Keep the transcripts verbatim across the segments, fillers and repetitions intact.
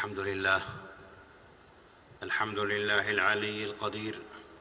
الحمد لله الحمد لله العلي القدير،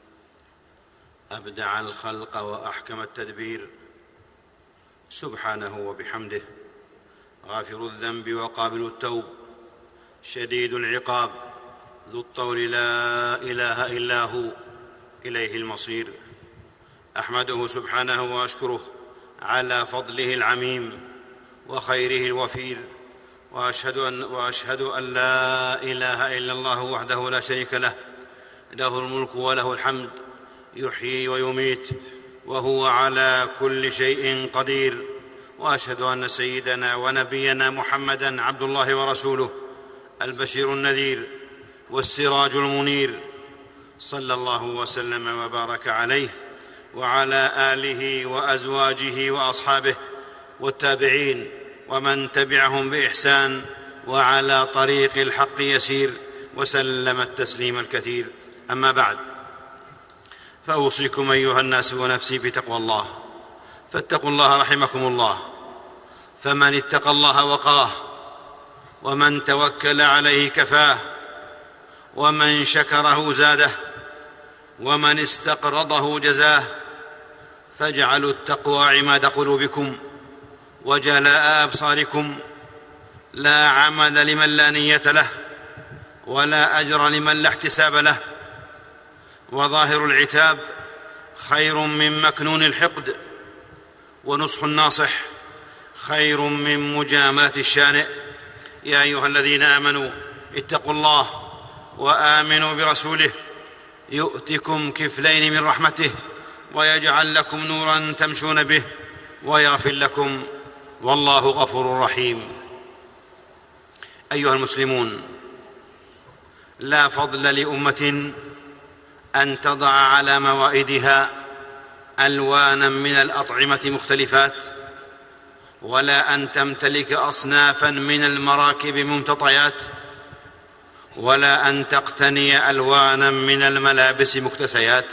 أبدع الخلق وأحكم التدبير، سبحانه وبحمده، غافر الذنب وقابل التوب، شديد العقاب، ذو الطول، لا إله إلا هو، إليه المصير. أحمده سبحانه وأشكره على فضله العميم وخيره الوفير، وأشهد أن, وأشهد أن لا إله إلا الله وحده لا شريك له، له الملك وله الحمد، يحيي ويميت وهو على كل شيء قدير. وأشهد أن سيدنا ونبينا محمدًا عبد الله ورسوله، البشير النذير والسراج المنير، صلى الله وسلم وبارك عليه وعلى آله وأزواجه وأصحابه والتابعين ومن تبعهم بإحسان وعلى طريق الحق يسير، وسلم التسليم الكثير. أما بعد، فأوصيكم أيها الناس ونفسي بتقوى الله، فاتقوا الله رحمكم الله، فمن اتقى الله وقاه، ومن توكل عليه كفاه، ومن شكره زاده، ومن استقرضه جزاه. فاجعلوا التقوى عماد قلوبكم وجلاء أبصاركم، لا عمل لمن لا نية له، ولا أجر لمن لا احتساب له. وظاهر العتاب خير من مكنون الحقد، ونصح الناصح خير من مجاملة الشانئ. يا أيها الذين آمنوا اتقوا الله وآمنوا برسوله، يؤتكم كفلين من رحمته، ويجعل لكم نورا تمشون به، ويغفر لكم، والله غفور رحيم. أيها المسلمون، لا فضل لأمة أن تضع على موائدها ألوانا من الأطعمة مختلفات، ولا أن تمتلك أصنافا من المراكب ممتطيات، ولا أن تقتني ألوانا من الملابس مكتسيات.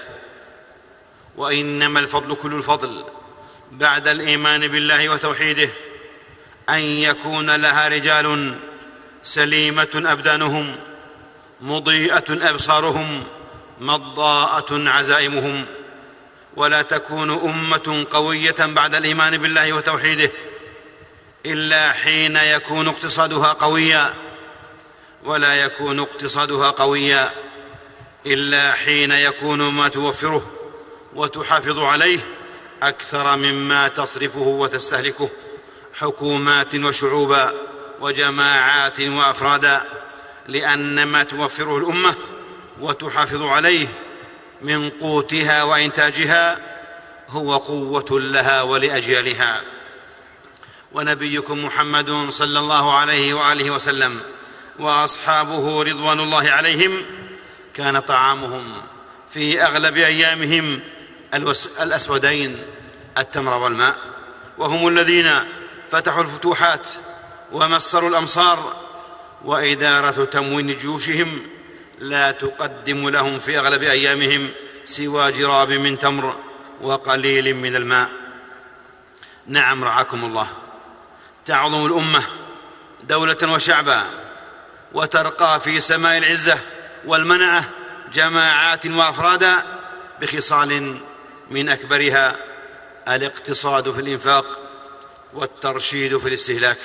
وإنما الفضل كل الفضل بعد الإيمان بالله وتوحيده أن يكون لها رجال سليمة أبدانهم، مضيئة أبصارهم، مضاءة عزائمهم. ولا تكون أمة قوية بعد الإيمان بالله وتوحيده إلا حين يكون اقتصادها قويا، ولا يكون اقتصادها قويا إلا حين يكون ما توفره وتحافظ عليه أكثر مما تصرفه وتستهلكه، حكومات وشعوبا وجماعات وأفرادا. لأن ما توفره الأمة وتحافظ عليه من قوتها وإنتاجها هو قوة لها ولأجيالها. ونبيكم محمد صلى الله عليه وآله وسلم وأصحابه رضوان الله عليهم كان طعامهم في أغلب أيامهم الأسودين، التمر والماء، وهم الذين فتحوا الفتوحات ومصروا الأمصار. وإدارة تموين جيوشهم لا تقدم لهم في أغلب أيامهم سوى جراب من تمر وقليل من الماء. نعم، رعاكم الله، تعظم الأمة دولة وشعبا، وترقى في سماء العزة والمنعة جماعات وأفرادا بخصال من أكبرها الاقتصاد في الإنفاق والترشيد في الاستهلاك.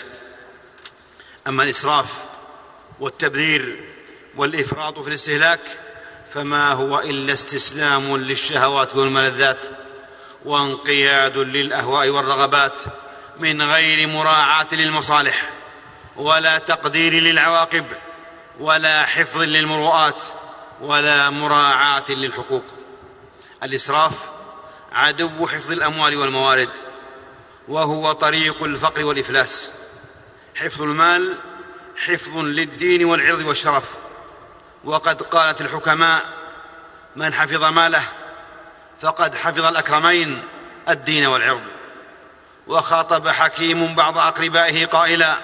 أما الإسراف والتبذير والإفراط في الاستهلاك فما هو إلا استسلام للشهوات والملذات، وانقياد للأهواء والرغبات من غير مراعاة للمصالح، ولا تقدير للعواقب، ولا حفظ للمروءات، ولا مراعاة للحقوق. الإسراف عدو حفظ الأموال والموارد، وهو طريق الفقر والإفلاس. حفظ المال حفظ للدين والعرض والشرف، وقد قالت الحكماء: من حفظ ماله فقد حفظ الأكرمين، الدين والعرض. وخاطب حكيم بعض أقربائه قائلا: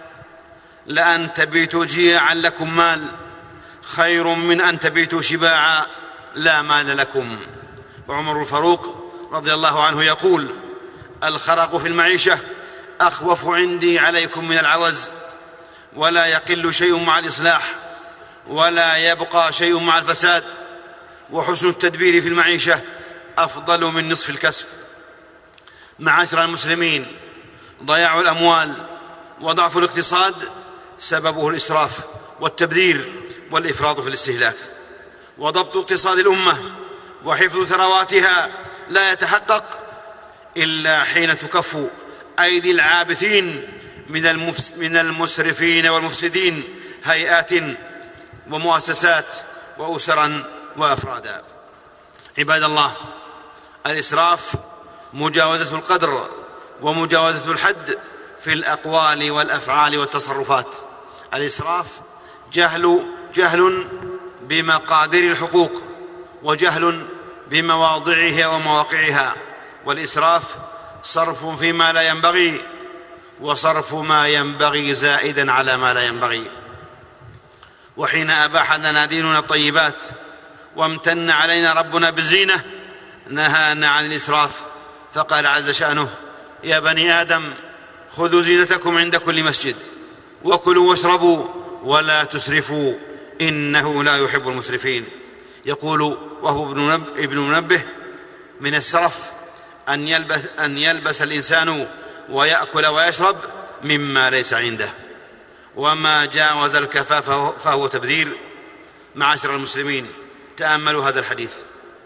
لأن تبيتوا جياعا لكم مال خير من أن تبيتوا شباعا لا مال لكم. وعمر الفاروق رضي الله عنه يقول: الخرق في المعيشة أخوف عندي عليكم من العوز، ولا يقل شيء مع الإصلاح ولا يبقى شيء مع الفساد، وحسن التدبير في المعيشة أفضل من نصف الكسب. معاشر المسلمين، ضياع الأموال وضعف الاقتصاد سببه الإسراف والتبذير والإفراط في الاستهلاك، وضبط اقتصاد الأمة وحفظ ثرواتها لا يتحقق إلا حين تكف أيدي العابثين من المسرفين والمفسدين هيئات ومؤسسات وأسرا وأفرادا. عباد الله، الإسراف مجاوزة القدر ومجاوزة الحد في الأقوال والأفعال والتصرفات. الإسراف جهل جهل بمقادير الحقوق، وجهل بمواضعها ومواقعها، والإسراف صرف فيما لا ينبغي، وصرف ما ينبغي زائدا على ما لا ينبغي. وحين أباح لنا ديننا الطيبات وامتن علينا ربنا بالزينة نهانا عن الإسراف، فقال عز شأنه: يا بني آدم خذوا زينتكم عند كل مسجد وكلوا واشربوا ولا تسرفوا إنه لا يحب المسرفين. يقول وهو ابن منبه: من السرف أن يلبس, أن يلبس الإنسان ويأكل ويشرب مما ليس عنده، وما جاوز الكفاف فهو تبذير. معاشر المسلمين، تأملوا هذا الحديث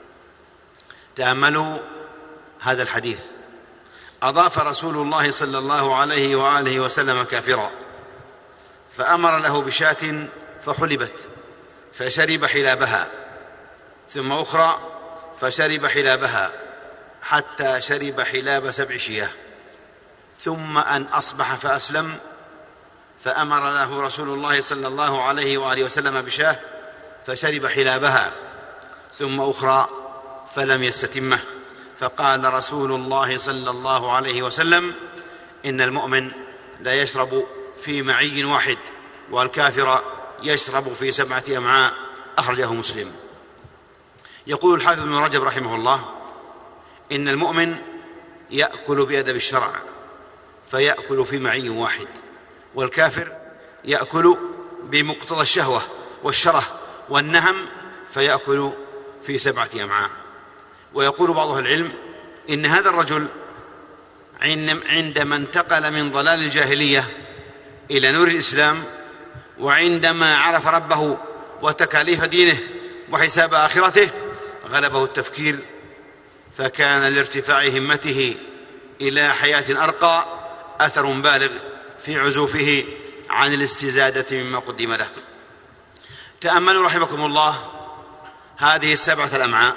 تأملوا هذا الحديث أضاف رسول الله صلى الله عليه وآله وسلم كافرا، فأمر له بشاة فحلبت فشرب حلابها، ثم أخرى فشرب حلابها حتى شرب حلاب سبع شياه، ثم أن أصبح فأسلم، فأمر له رسول الله صلى الله عليه وآله وسلم بشاه فشرب حلابها، ثم أخرى فلم يستتمه، فقال رسول الله صلى الله عليه وسلم: إن المؤمن لا يشرب في معي واحد، والكافر يشرب في سبعة أمعاء. أخرجه مسلم. يقول الحافظ ابن رجب رحمه الله: إن المؤمن يأكل بأدب الشرع فيأكل في معي واحد، والكافر يأكل بمقتضى الشهوة والشره والنهم فيأكل في سبعة أمعاء. ويقول بعض أهل العلم إن هذا الرجل عندما انتقل من ضلال الجاهلية إلى نور الإسلام، وعندما عرف ربه وتكاليف دينه وحساب آخرته، غلبه التفكير، فكان لارتفاع همته إلى حياة أرقى أثر بالغ في عزوفه عن الاستزادة مما قدم له. تأملوا رحمكم الله هذه السبعة الأمعاء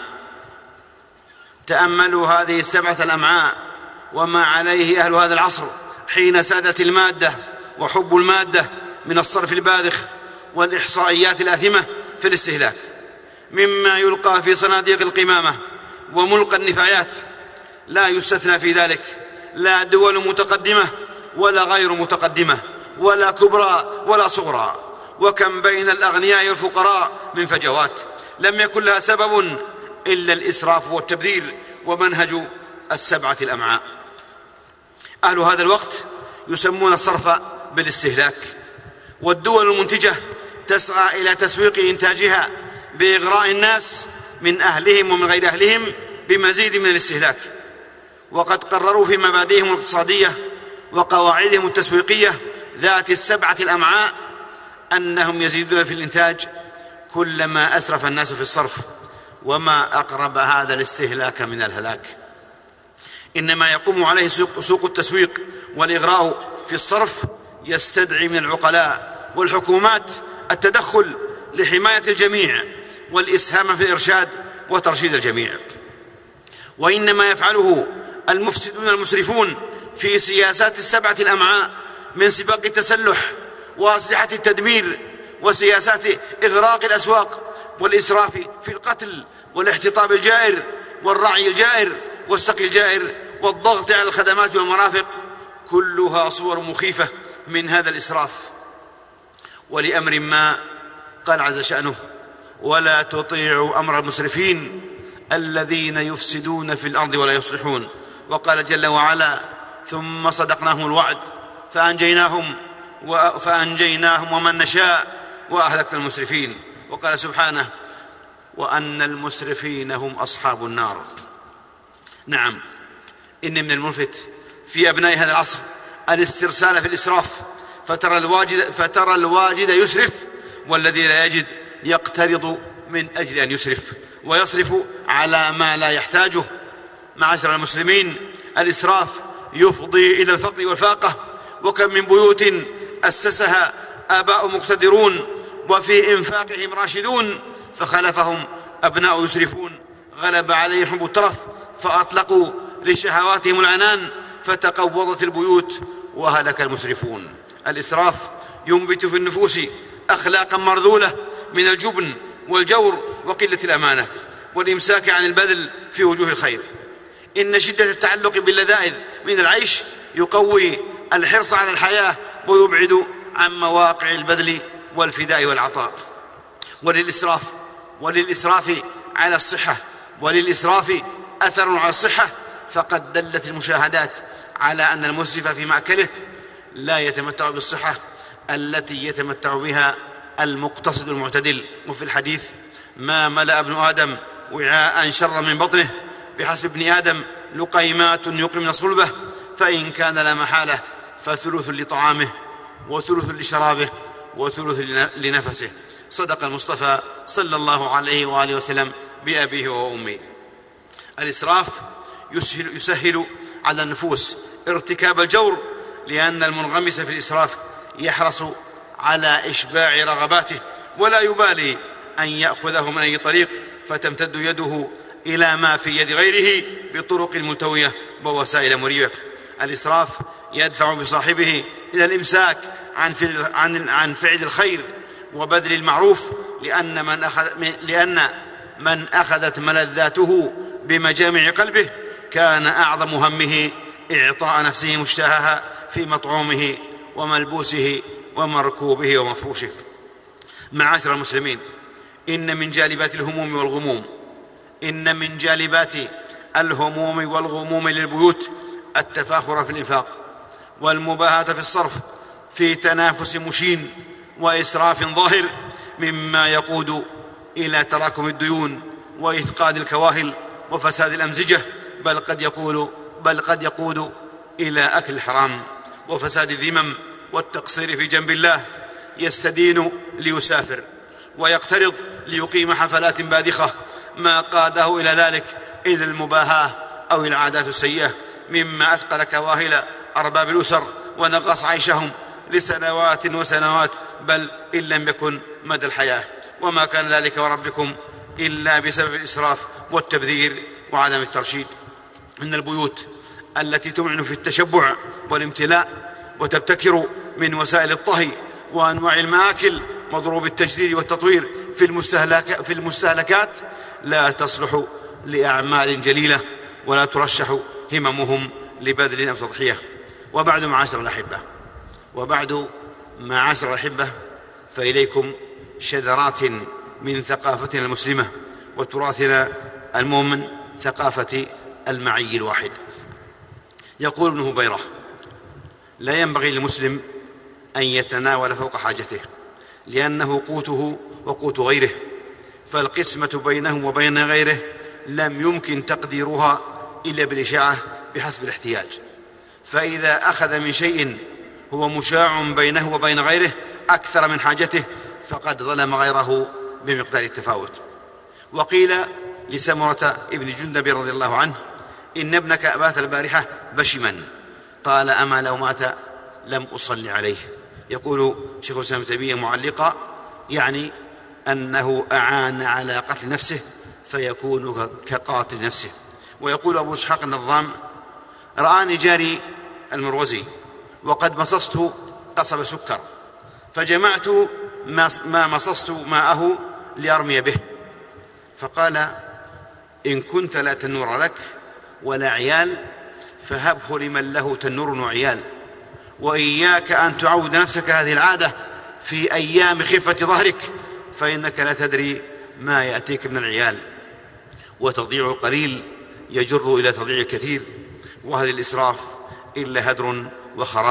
تأملوا هذه السبعة الأمعاء وما عليه أهل هذا العصر حين سادت المادة وحب المادة من الصرف الباذخ والإحصائيات الآثمة في الاستهلاك، مما يلقى في صناديق القمامة وملقى النفايات. لا يستثنى في ذلك لا دول متقدمة ولا غير متقدمة، ولا كبرى ولا صغرى. وكم بين الأغنياء والفقراء من فجوات لم يكن لها سبب إلا الإسراف والتبذير ومنهج السبعة الأمعاء. أهل هذا الوقت يسمون الصرف بالاستهلاك، والدول المنتجة تسعى إلى تسويق إنتاجها بإغراء الناس من أهلهم ومن غير أهلهم بمزيد من الاستهلاك. وقد قرروا في مبادئهم الاقتصادية وقواعدهم التسويقية ذات السبعة الأمعاء أنهم يزيدون في الإنتاج كلما أسرف الناس في الصرف، وما أقرب هذا الاستهلاك من الهلاك. إنما يقوم عليه سوق التسويق والإغراء في الصرف يستدعي من العقلاء والحكومات التدخل لحماية الجميع والإسهام في الإرشاد وترشيد الجميع. وإنما يفعله المفسدون المسرفون في سياسات السبعة الأمعاء من سباق التسلح وأسلحة التدمير وسياسات إغراق الأسواق والإسراف في القتل والاحتطاب الجائر والرعي الجائر والسقي الجائر والضغط على الخدمات والمرافق، كلها صور مخيفة من هذا الإسراف. ولأمر ما قال عز شأنه: ولا تطيعوا أمر المسرفين الذين يفسدون في الأرض ولا يصلحون. وقال جل وعلا: ثم صدقناهم الوعد فأنجيناهم فأنجيناهم ومن نشاء وأهلكنا المسرفين. وقال سبحانه: وأن المسرفين هم أصحاب النار. نعم، إن من الملفت في أبناء هذا العصر الاسترسال في الإسراف، فترى الواجد, فترى الواجد يسرف، والذي لا يجد يقترض من أجل أن يسرف ويصرف على ما لا يحتاجه. معاشر المسلمين، الإسراف يفضي إلى الفقر والفاقة، وكم من بيوت أسسها آباء مقتدرون وفي إنفاقهم راشدون، فخلفهم أبناء يسرفون، غلب عليهم حب الترف فأطلقوا لشهواتهم العنان، فتقوضت البيوت وهلك المسرفون. الإسراف ينبت في النفوس أخلاقا مرذولة من الجبن والجور وقلة الأمانة والإمساك عن البذل في وجوه الخير. إن شدة التعلق باللذائذ من العيش يقوي الحرص على الحياة ويبعد عن مواقع البذل والفداء والعطاء. وللإسراف وللإسراف على الصحة وللإسراف أثر على الصحة، فقد دلت المشاهدات على أن المسرف في مأكله لا يتمتع بالصحة التي يتمتع بها المقتصد المعتدل. وفي الحديث: ما ملأ ابن آدم وعاء شر من بطنه، بحسب ابن آدم لقيمات يقمن الصلبة، فإن كان لا محالة فثلث لطعامه وثلث لشرابه وثلث لنفسه. صدق المصطفى صلى الله عليه وآله وسلم بأبيه وأمي. الإسراف يسهل, يسهل على النفوس ارتكاب الجور، لأن المنغمس في الإسراف يحرص على إشباع رغباته ولا يبالي أن يأخذه من أي طريق، فتمتد يده إلى ما في يد غيره بطرق ملتوية ووسائل مريبة. الإسراف يدفع بصاحبه إلى الإمساك عن عن عن فعل الخير وبذل المعروف، لأن من أخذ لأن من أخذت ملذاته بمجامع قلبه كان أعظم همه إعطاء نفسه مشتهاها في مطعومه وملبوسه ومركوبه ومفروشه. معاشر المسلمين، إن من جالبات الهموم والغموم إن من جالبات الهموم والغموم للبيوت التفاخر في الإنفاق والمباهاة في الصرف، في تنافس مشين وإسراف ظاهر، مما يقود إلى تراكم الديون وإثقال الكواهل وفساد الأمزجة، بل قد يقول بل قد يقود إلى أكل الحرام وفساد الذمم والتقصير في جنب الله. يستدين ليسافر ويقترض ليقيم حفلات باذخة، ما قاده إلى ذلك إذ المباهاة أو العادات السيئة، مما أثقل كواهل أرباب الأسر ونقص عيشهم لسنوات وسنوات، بل إن لم يكن مدى الحياة. وما كان ذلك وربكم إلا بسبب الإسراف والتبذير وعدم الترشيد. إن البيوت التي تمعن في التشبع والامتلاء وتبتكر من وسائل الطهي وأنواع المآكل مضروب التجديد والتطوير في, المستهلك في المستهلكات لا تصلح لأعمال جليلة ولا ترشح هممهم لبذل أو تضحية. وبعد معاشر الأحبة وبعد معاشر الأحبة فإليكم شذرات من ثقافتنا المسلمة وتراثنا المؤمن، ثقافة المعي الواحد. يقول ابن هبيرة: لا ينبغي للمسلم أن يتناول فوق حاجته، لأنه قوته وقوت غيره، فالقسمة بينه وبين غيره لم يمكن تقديرها إلا بالإشاعة بحسب الاحتياج، فإذا أخذ من شيء هو مشاع بينه وبين غيره أكثر من حاجته فقد ظلم غيره بمقدار التفاوت. وقيل لسمرة ابن جندب رضي الله عنه: إن ابنك بات البارحة بشما، قال: أما لو مات لم أصل عليه. يقول شيخ الإسلام ابن تيمية معلقا: يعني أنه أعان على قتل نفسه فيكون كقاتل نفسه. ويقول أبو إسحاق النظام: رآني جاري المروزي وقد مصصت قصب سكر، فجمعت ما مصصت ماءه لأرمي به، فقال: إن كنت لا تنور لك ولا عيال فهبه لمن له تنور وعيال، وإياك أن تعود نفسك هذه العادة في أيام خفة ظهرك، فإنك لا تدري ما يأتيك من العيال، وتضيع القليل يجر إلى تضييع الكثير، وهذا الإسراف إلا هدر وخراب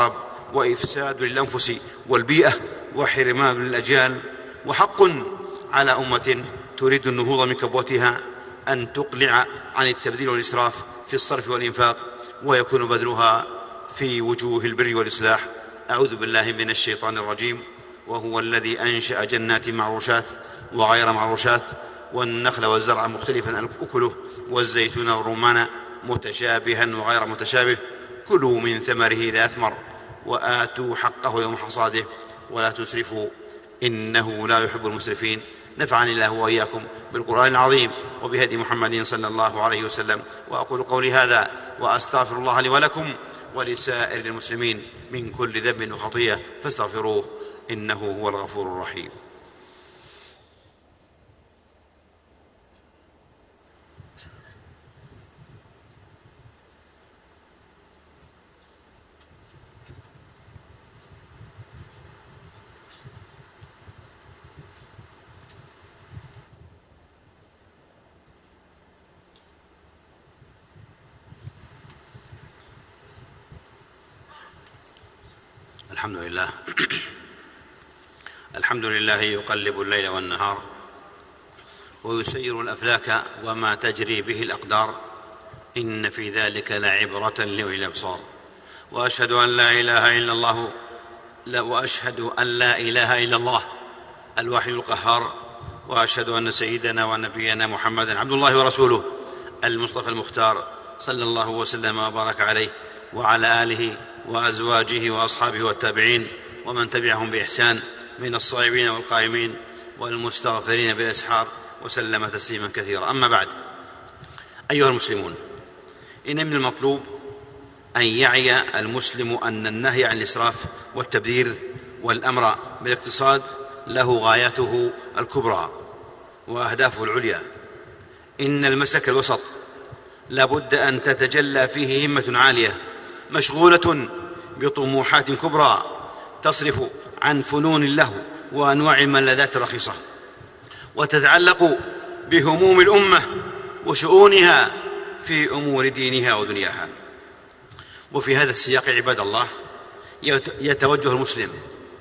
وإفساد للأنفس والبيئة وحرمان للأجيال. وحق على أمة تريد النهوض من كبوتها أن تقلع عن التبذير والإسراف في الصرف والإنفاق، ويكون بذلها في وجوه البر والإصلاح. أعوذ بالله من الشيطان الرجيم. وهو الذي أنشأ جنات معروشات وغير معروشات والنخل والزرع مختلفا أكله والزيتون والرمان متشابها وغير متشابه كلوا من ثمره إذا أثمر وآتوا حقه يوم حصاده ولا تسرفوا إنه لا يحب المسرفين. نفعني الله وإياكم بالقرآن العظيم وبهدي محمد صلى الله عليه وسلم. وأقول قولي هذا وأستغفر الله لي ولكم ولسائر المسلمين من كل ذنب وخطيئة فاستغفروه إنه هو الغفور الرحيم. الحمد لله الحمد لله يقلب الليل والنهار ويسير الأفلاك وما تجري به الأقدار إن في ذلك لعبرة لأولي الأبصار. وأشهد أن لا إله إلا الله لا وأشهد أن لا إله إلا الله الواحد القهار. وأشهد أن سيدنا ونبينا محمدا عبد الله ورسوله المصطفى المختار صلى الله وسلم وبارك عليه وعلى آله وأزواجه وأصحابه والتابعين ومن تبعهم بإحسان من الصائمين والقائمين والمستغفرين بالأسحار وسلم تسليما كثيرا. أما بعد، أيها المسلمون، إن من المطلوب أن يعي المسلم أن النهي عن الإسراف والتبذير والأمر بالاقتصاد له غايته الكبرى وأهدافه العليا. إن المسلك الوسط لا بد أن تتجلى فيه همة عالية مشغولة بطموحات كبرى تصرف عن فنون اللهو وأنواع الملذات الرخيصة وتتعلق بهموم الأمة وشؤونها في أمور دينها ودنياها. وفي هذا السياق عباد الله يتوجه المسلم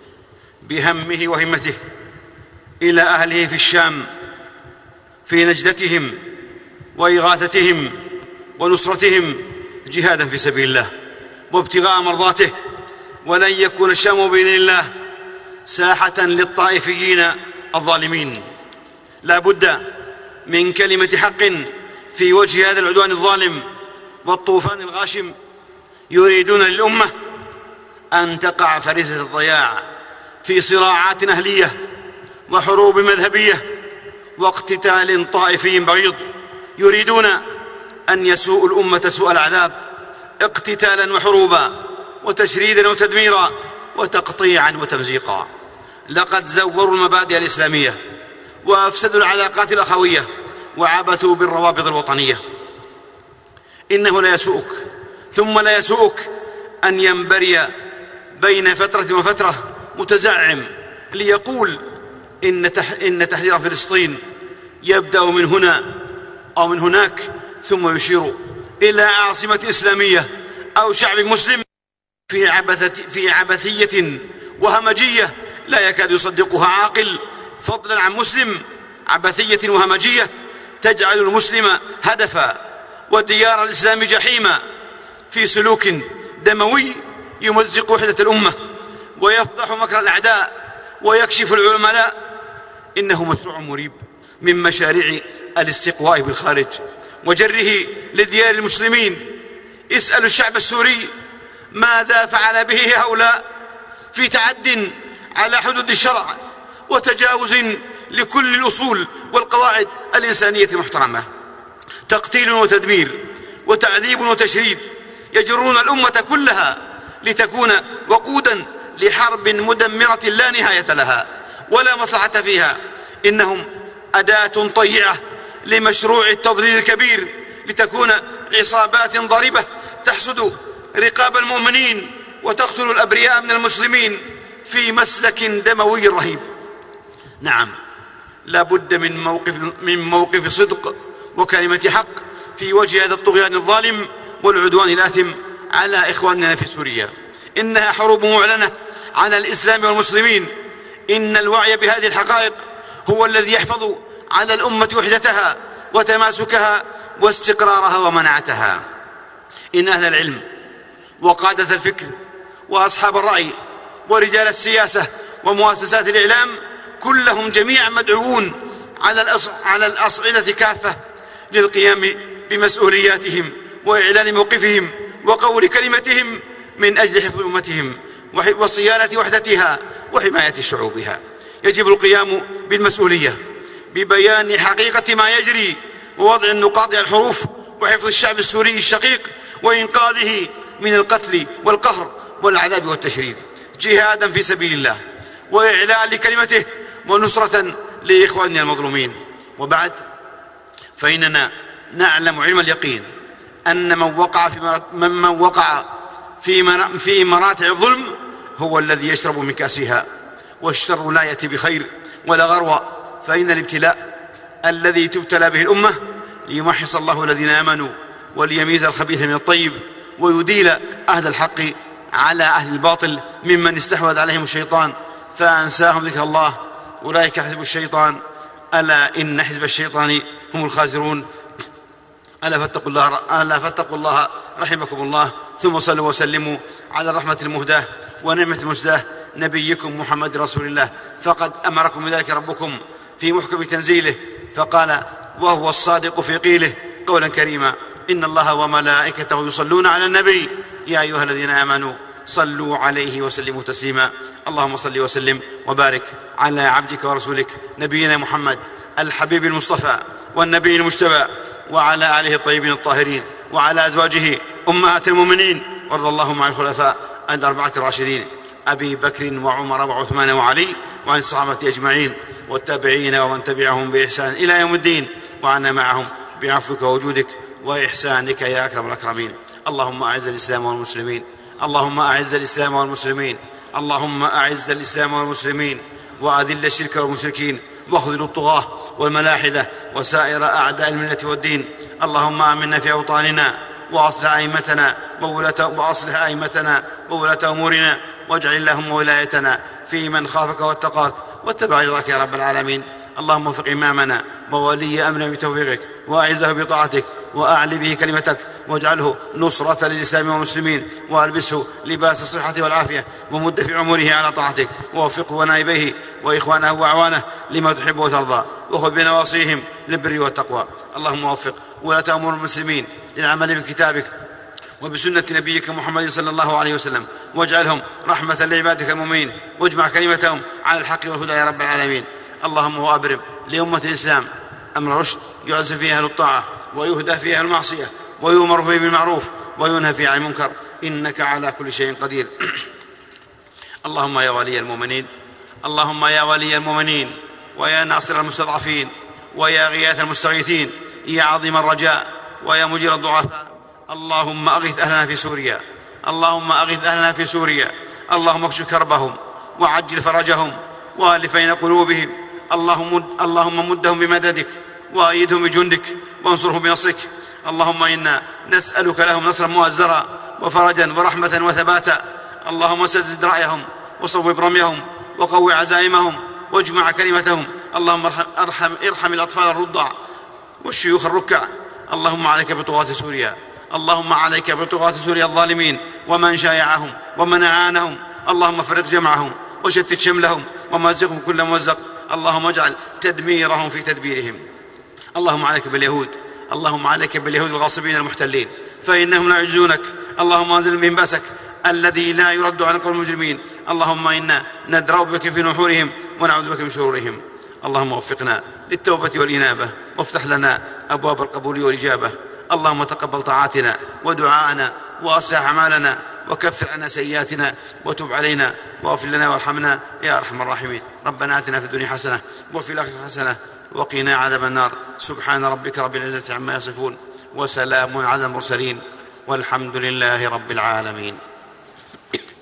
بهمه وهمته إلى أهله في الشام في نجدتهم وإغاثتهم ونصرتهم جهادا في سبيل الله وابتغاء مرضاته. ولن يكون الشام بإذن الله ساحة للطائفيين الظالمين. لا بد من كلمة حق في وجه هذا العدوان الظالم والطوفان الغاشم. يريدون للأمة أن تقع فريسة الضياع في صراعات أهلية وحروب مذهبية واقتتال طائفي بغيض. يريدون أن يسوءوا الأمة سوء العذاب اقتتالا وحروبا وتشريدا وتدميرا وتقطيعا وتمزيقا. لقد زوروا المبادئ الإسلامية وأفسدوا العلاقات الأخوية وعبثوا بالروابط الوطنية. إنه لا يسوءك ثم لا يسوءك أن ينبري بين فترة وفترة متزعم ليقول إن, تح إن تحرير فلسطين يبدأ من هنا أو من هناك ثم يشير إلى عاصمة إسلامية أو شعب مسلم في عبثة في عبثية وهمجية لا يكاد يصدقها عاقل، فضلا عن مسلم. عبثية وهمجية تجعل المسلم هدفا وديار الإسلام جحيما في سلوك دموي يمزق وحدة الأمة ويفضح مكر الأعداء ويكشف العملاء. إنه مشروع مريب من مشاريع الاستقواء بالخارج وجره لديار المسلمين. اسألوا الشعب السوري ماذا فعل به هؤلاء في تعد على حدود الشرع وتجاوز لكل الأصول والقواعد الإنسانية المحترمة. تقتيل وتدمير وتعذيب وتشريد يجرون الأمة كلها لتكون وقودا لحرب مدمرة لا نهاية لها ولا مصلحة فيها. إنهم أداة طيعة لمشروع التضليل الكبير لتكون عصابات ضاربة تحصد رقاب المؤمنين وتقتل الأبرياء من المسلمين في مسلك دموي رهيب. نعم، لا بد من موقف, من موقف صدق وكلمة حق في وجه هذا الطغيان الظالم والعدوان الآثم على إخواننا في سوريا. إنها حروب معلنة على الإسلام والمسلمين. إن الوعي بهذه الحقائق هو الذي يحفظ على الأمة وحدتها وتماسكها واستقرارها ومناعتها. إن أهل العلم وقادة الفكر وأصحاب الرأي ورجال السياسة ومؤسسات الإعلام كلهم جميعا مدعوون على الأصعدة كافة للقيام بمسؤولياتهم وإعلان موقفهم وقول كلمتهم من أجل حفظ أمتهم وصيانة وحدتها وحماية شعوبها. يجب القيام بالمسؤولية ببيان حقيقة ما يجري ووضع النقاط على الحروف وحفظ الشعب السوري الشقيق وإنقاذه من القتل والقهر والعذاب والتشريد جهادا في سبيل الله وإعلاء لكلمته ونصرة لإخواننا المظلومين. وبعد، فإننا نعلم علم اليقين أن من وقع في من وقع في في مراتع الظلم هو الذي يشرب من كاسها، والشر لا يأتي بخير ولا غروة. فإن الابتلاء الذي تبتلى به الأمة ليمحص الله الذين آمنوا وليميز الخبيث من الطيب ويديل أهل الحق على أهل الباطل ممن استحوذ عليهم الشيطان فأنساهم ذكر الله. أولئك حزب الشيطان ألا إن حزب الشيطان هم الخاسرون. ألا فاتقوا الله, ألا فاتقوا الله رحمكم الله. ثم صلوا وسلموا على الرحمة المهداة ونعمة المسداة نبيكم محمد رسول الله، فقد أمركم بذلك ربكم في محكم تنزيله، فقال وهو الصادق في قيله قولا كريما: إن الله وملائكته يصلون على النبي يا أيها الذين آمنوا صلوا عليه وسلموا تسليما. اللهم صل وسلم وبارك على عبدك ورسولك نبينا محمد الحبيب المصطفى والنبي المجتبى وعلى آله الطيبين الطاهرين وعلى أزواجه أمهات المؤمنين، وارض اللهم عن الخلفاء الأربعة الراشدين أبي بكر وعمر وعثمان وعلي وعن الصحابة أجمعين والتابعين ومن تبعهم بإحسان إلى يوم الدين، وعنا معهم بعفوك ووجودك وإحسانك يا أكرم الأكرمين. اللهم أعز الإسلام والمسلمين، اللهم أعز الإسلام والمسلمين، اللهم أعز الإسلام والمسلمين وأذل الشرك والمشركين واخذل الطغاة والملاحدة وسائر أعداء الملة والدين. اللهم آمنا في أوطاننا وأصلح أئمتنا وأصلح أئمتنا وولاة أمورنا، واجعل اللهم ولايتنا في من خافك واتقاك واتبع رضاك يا رب العالمين. اللهم وفق إمامنا وولي أمرنا بتوفيقك وأعزه بطاعتك وأعلي به كلمتك، واجعله نصرة للإسلام والمسلمين، وألبسه لباس الصحة والعافية، ومد في عمره على طاعتك، ووفقه ونائبيه وإخوانه وأعوانه لما تحب وترضى، وخذ بنواصيهم للبر والتقوى. اللهم وفق ولاة أمور المسلمين للعمل بكتابك وبسنة نبيك محمد صلى الله عليه وسلم، واجعلهم رحمة لعبادك المؤمنين، واجمع كلمتهم على الحق والهدى يا رب العالمين. اللهم وأبرم لأمة الإسلام أمر رشد يعز فيها أهل الطاعة ويهدى فيها أهل المعصية ويؤمر فيه بالمعروف وينهى فيه عن المنكر، إنك على كل شيء قدير. اللهم يا ولي المؤمنين، اللهم يا ولي المؤمنين ويا ناصر المستضعفين ويا غياث المستغيثين، يا عظيم الرجاء ويا مجير الضعفاء، اللهم أغث أهلنا في سوريا، اللهم أغث أهلنا في سوريا، اللهم اكشف كربهم وعجل فرجهم وألف بين قلوبهم، اللهم, اللهم مدهم بمددك وأيدهم بجندك وانصرهم بنصرك. اللهم إنا نسألك لهم نصرا مؤزرا وفرجا ورحمة وثباتا. اللهم سدد رأيهم وصوب رميهم وقوي عزائمهم واجمع كلمتهم. اللهم ارحم, ارحم, ارحم الأطفال الرضع والشيوخ الركع. اللهم عليك بطغاة سوريا، اللهم عليك بطغاة سوريا الظالمين ومن شايعهم ومن أعانهم. اللهم فرق جمعهم وشتت شملهم ومزقهم كل ممزق. اللهم اجعل تدميرهم في تدبيرهم. اللهم عليك باليهود، اللهم عليك باليهود الغاصبين المحتلين فإنهم لا يعجزونك. اللهم انزل بهم بأسك الذي لا يرد عن القوم المجرمين. اللهم إنا ندرأ بك في نحورهم ونعوذ بك من شرورهم. اللهم وفقنا للتوبة والإنابة، وافتح لنا أبواب القبول والإجابة. اللهم تقبل طاعاتنا ودعاءنا وأصلح أعمالنا وكفر عنا سيئاتنا وتب علينا واغفر لنا وارحمنا يا أرحم الراحمين. ربنا آتنا في الدنيا حسنة وفي الآخرة حسنة وقنا عذاب النار. سبحان ربك رب العزة عما يصفون وسلام على المرسلين والحمد لله رب العالمين.